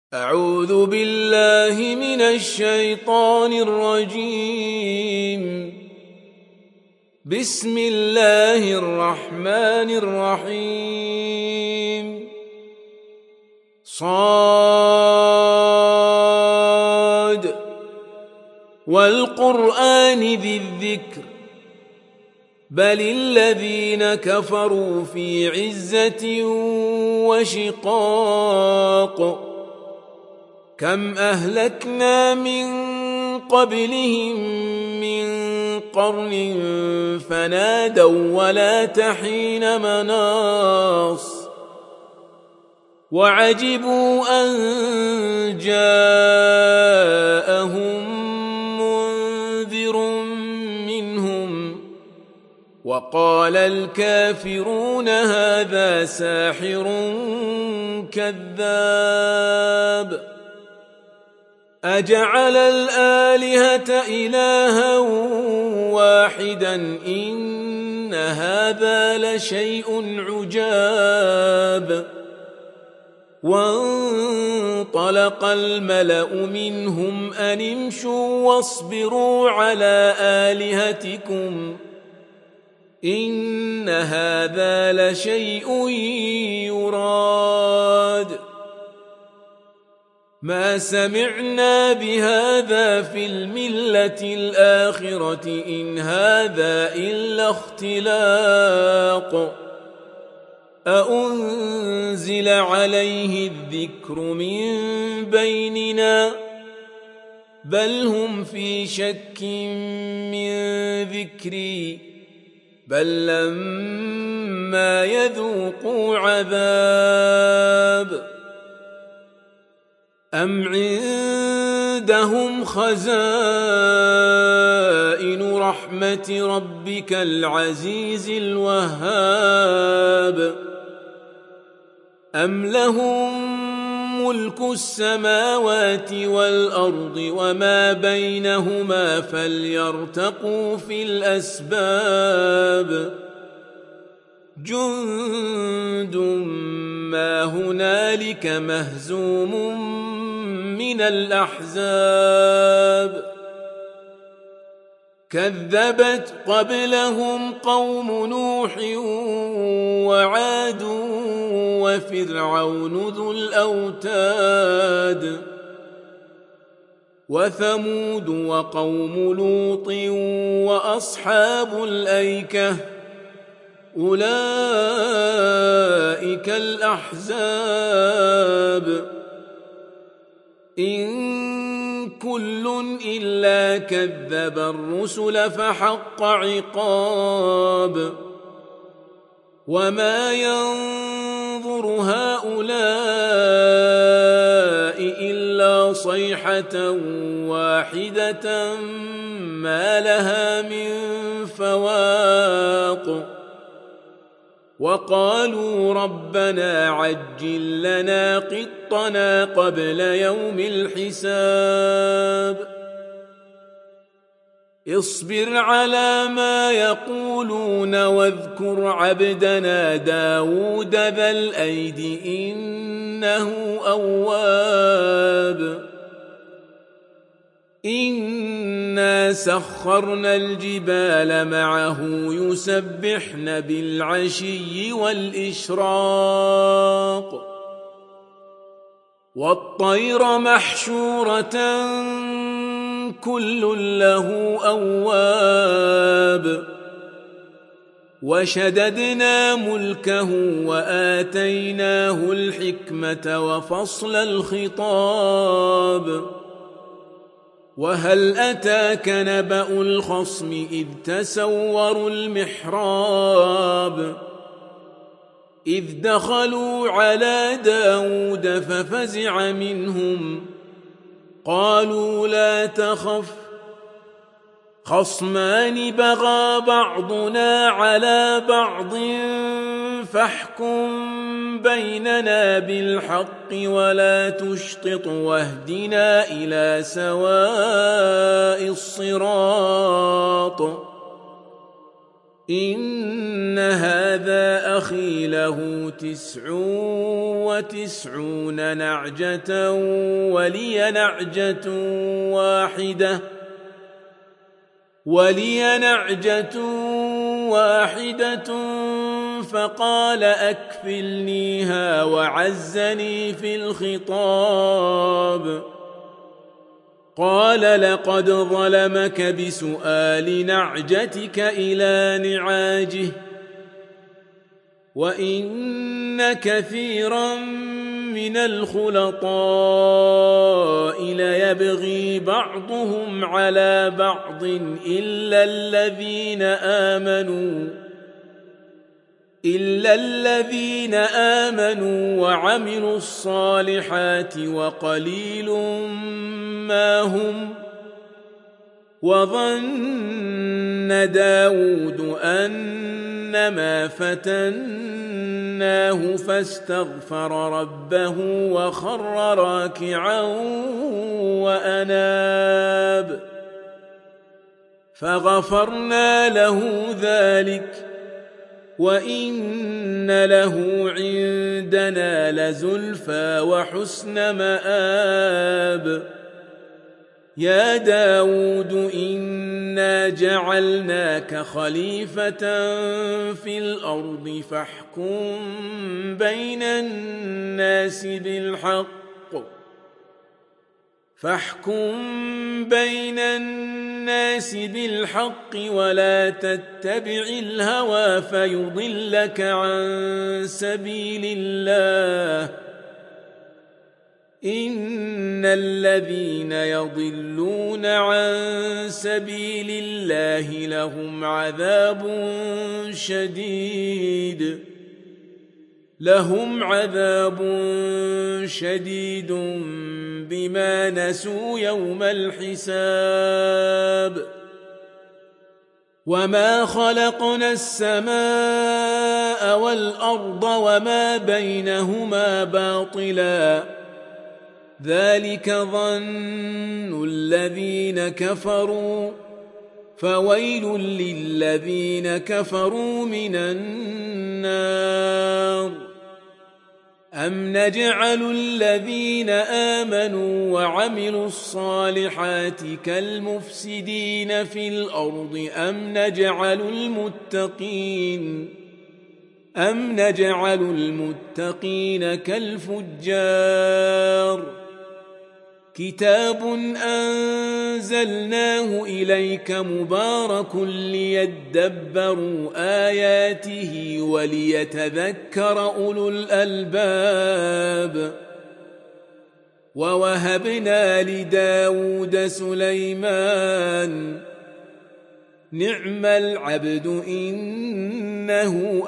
أعوذ بالله من الشيطان الرجيم. بسم الله الرحمن الرحيم. صاد والقرآن ذي الذكر بل الذين كفروا في عزة وشقاق كم أهلكنا من قبلهم من قرن فنادوا ولا تحين مناص وعجبوا أن جاءهم منذر منهم وقال الكافرون هذا ساحر كذاب أجعل الآلهة إلها واحدا إن هذا لشيء عجاب وانطلق الملأ منهم أن امشوا واصبروا على آلهتكم إن هذا لشيء يراد ما سمعنا بهذا في الملة الآخرة إن هذا إلا اختلاق أأنزل عليه الذكر من بيننا بل هم في شك من ذكري بل لما يذوقوا عذاب أم عندهم خزائن رحمة ربك العزيز الوهاب أم لهم ملك السماوات والأرض وما بينهما فليرتقوا في الأسباب جند ما هنالك مهزوم من الأحزاب كذبت قبلهم قوم نوح وعاد وفرعون ذو الأوتاد وثمود وقوم لوط وأصحاب الأيكة أولئك الأحزاب إن كل إلا كذب الرسل فحق عقاب وما ينظر هؤلاء إلا صيحة واحدة ما لها من فواق وقالوا ربنا عجل لنا قطنا قبل يوم الحساب اصبر على ما يقولون واذكر عبدنا داود ذا الأيد إنه أواب إنا سخرنا الجبال معه يسبحن بالعشي والإشراق والطير محشورة كل له أواب وشددنا ملكه وآتيناه الحكمة وفصل الخطاب وهل أتاك نبأ الخصم إذ تسوروا المحراب إذ دخلوا على داود ففزع منهم قالوا لا تخف خصمان بغى بعضنا على بعض فاحكم بيننا بالحق ولا تشطط واهدنا إلى سواء الصراط إن هذا أخي له 99 نعجة ولي نعجة واحدة فقال أكفلنيها وعزني في الخطاب قال لقد ظلمك بسؤال نعجتك إلى نعاجه وإن كثيرا من الخلطاء ليبغي بعضهم على بعض إلا الذين آمنوا وعملوا الصالحات وقليل ما هم وظن داود أنما فتناه فاستغفر ربه وخر راكعا وأناب فغفرنا له ذلك وإن له عندنا لزلفى وحسن مآب يا داود إنا جعلناك خليفة في الأرض فاحكم بين الناس بالحق ولا تتبع الهوى فيضلك عن سبيل الله إن الذين يضلون عن سبيل الله لهم عذاب شديد بما نسوا يوم الحساب وما خلقنا السماء والأرض وما بينهما باطلا ذلك ظن الذين كفروا فويل للذين كفروا من النار أم نجعل الذين آمنوا وعملوا الصالحات كالمفسدين في الأرض أم نجعل المتقين كالفجار كتاب أنزلناه إليك مبارك ليدبروا آياته وليتذكر أولو الألباب ووهبنا لداود سليمان نعم العبد إنه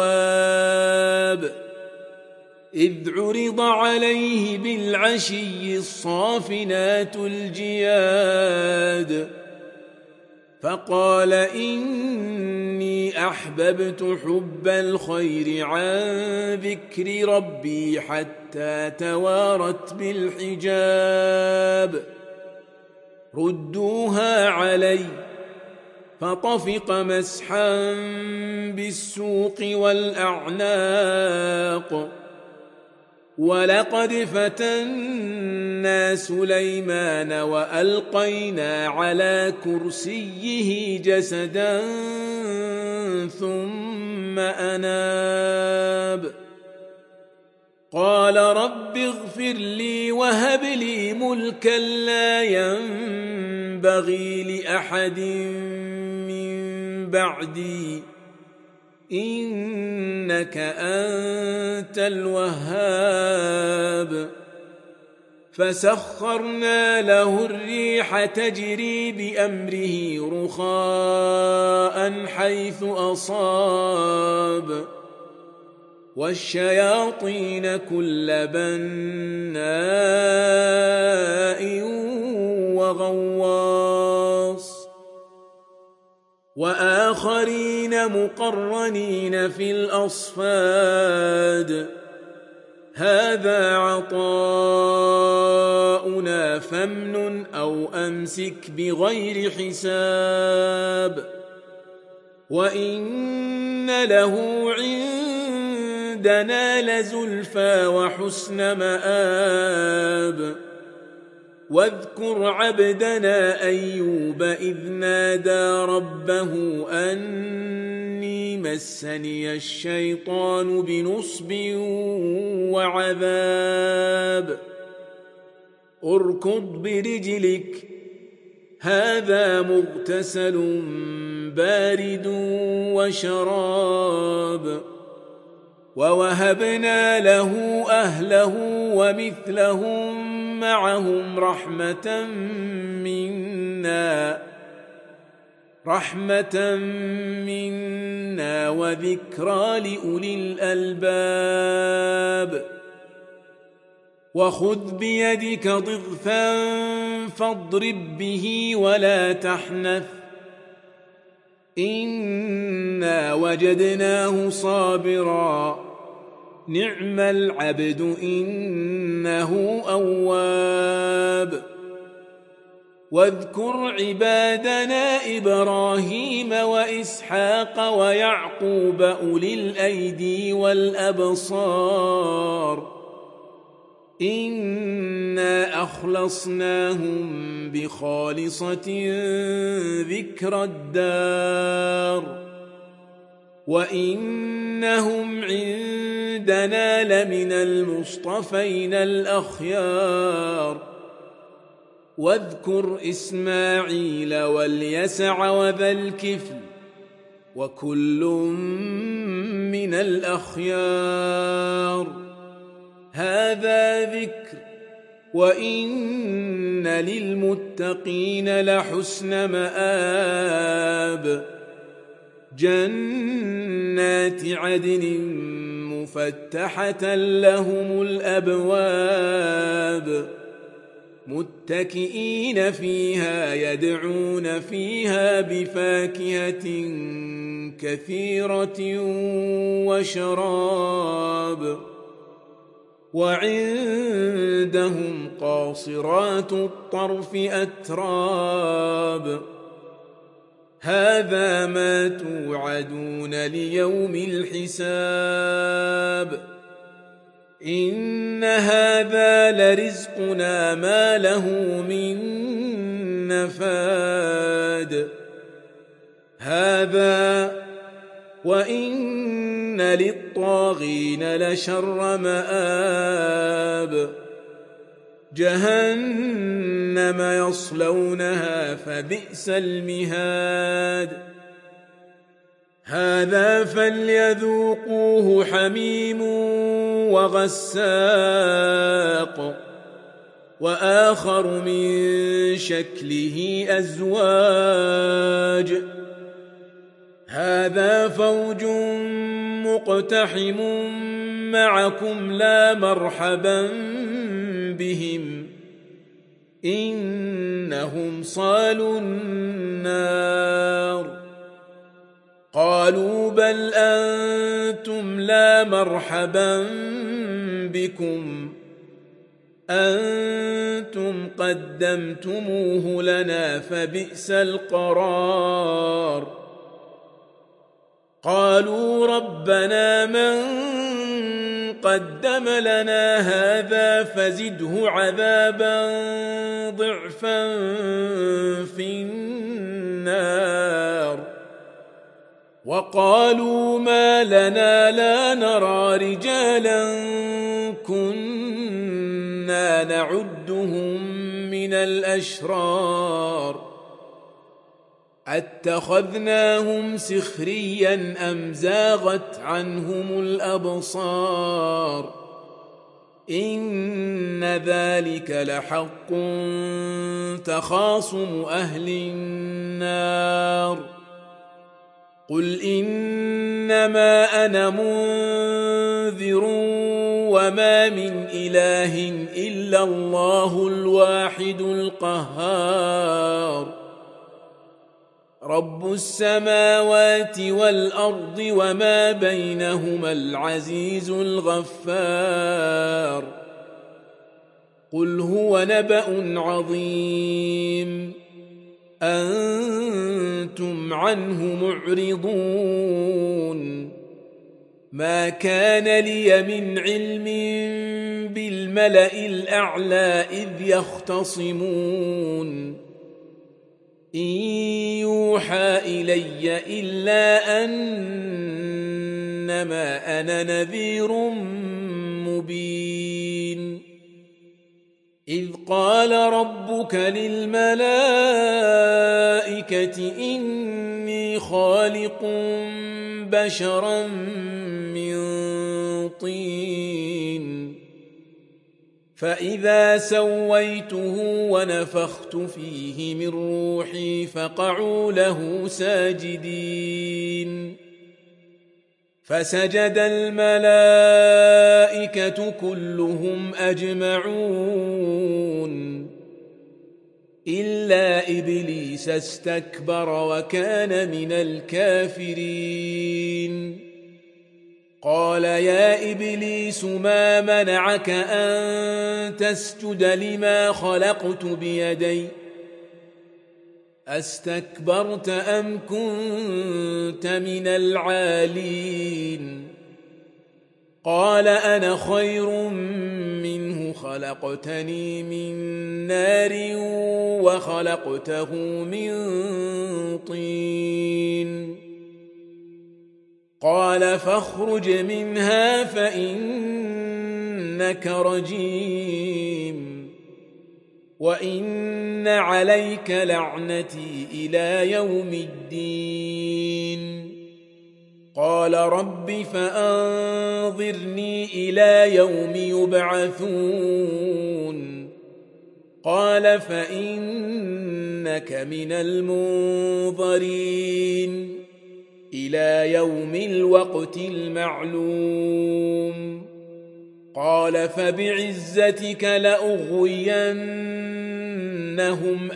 أواب إذ عرض عليه بالعشي الصافنات الجياد فقال إني أحببت حب الخير عن ذكر ربي حتى توارت بالحجاب ردوها علي فطفق مسحا بالسوق والأعناق ولقد فتنا سليمان وألقينا على كرسيه جسدا ثم أناب قال رب اغفر لي وهب لي ملكا لا ينبغي لأحد من بعدي إنك أنت الوهاب فسخرنا له الريح تجري بأمره رخاء حيث أصاب والشياطين كل بناء وغواص وآخرين مقرنين في الأصفاد هذا عطاؤنا فامنن أو أمسك بغير حساب وإن له عندنا لزلفى وحسن مآب واذكر عبدنا أيوب إذ نادى ربه أني مسني الشيطان بنصب وعذاب اركض برجلك هذا مغتسل بارد وشراب ووهبنا له أهله ومثلهم معهم رحمة منا وذكرى لأولي الألباب وخذ بيدك ضغثا فاضرب به ولا تحنث إنا وجدناه صابرا نعم العبد إنه أواب واذكر عبادنا إبراهيم وإسحاق ويعقوب أولي الأيدي والأبصار إنا أخلصناهم بخالصة ذكر الدار وإنهم عندنا لمن المصطفين الأخيار واذكر إسماعيل واليسع وذا الكفل وكل من الأخيار هذا ذكر وإن للمتقين لحسن مآب جنات عدن مفتحة لهم الأبواب متكئين فيها يدعون فيها بفاكهة كثيرة وشراب وعندهم قاصرات الطرف أتراب هذا ما توعدون ليوم الحساب إن هذا لرزقنا ما له من نفاد هذا وإن للطاغين لشر مآب جهنم يصلونها فبئس المهاد هذا فليذوقوه حميم وغساق وآخر من شكله أزواج هذا فوج مقتحم معكم لا مرحبا بهم إنهم صالوا النار قالوا بل أنتم لا مرحبا بكم أنتم قدمتموه لنا فبئس القرار قالوا ربنا من قدم لنا هذا فزده عذابا ضعفا في النار وقالوا ما لنا لا نرى رجالا كنا نعدهم من الأشرار أتخذناهم سخريا أم زاغت عنهم الأبصار إن ذلك لحق تخاصم أهل النار قل إنما أنا منذر وما من إله إلا الله الواحد القهار رب السماوات والأرض وما بينهما العزيز الغفار قل هو نبأ عظيم أنتم عنه معرضون ما كان لي من علم بالملأ الأعلى إذ يختصمون إن يوحى إلي إلا أنما أنا نذير مبين إذ قال ربك للملائكة إني خالق بشرا من طين فإذا سويته ونفخت فيه من روحي فقعوا له ساجدين فسجد الملائكة كلهم أجمعون إلا إبليس استكبر وكان من الكافرين قال يا إبليس ما منعك أن تسجد لما خلقت بيدي أستكبرت أم كنت من العالين قال أنا خير منه خلقتني من نار وخلقته من طين قال فاخرج منها فإنك رجيم وإن عليك لعنتي إلى يوم الدين قال رب فأنظرني إلى يوم يبعثون قال فإنك من المنظرين إلى يوم الوقت المعلوم قال فبعزتك لأغوينهم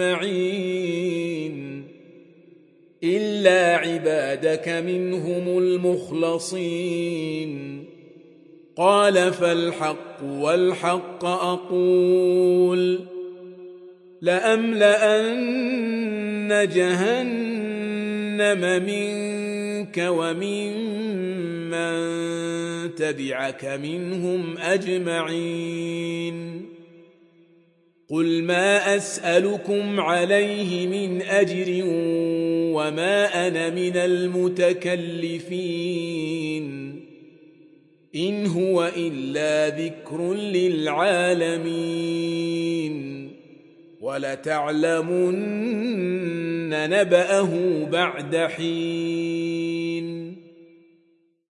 أجمعين إلا عبادك منهم المخلصين قال فالحق والحق أقول لأملأن جهنم منك وممن تبعك منهم أجمعين قل ما أسألكم عليه من أجر وما أنا من المتكلفين إن هو إلا ذكر للعالمين ولتعلمن نبأه بعد حين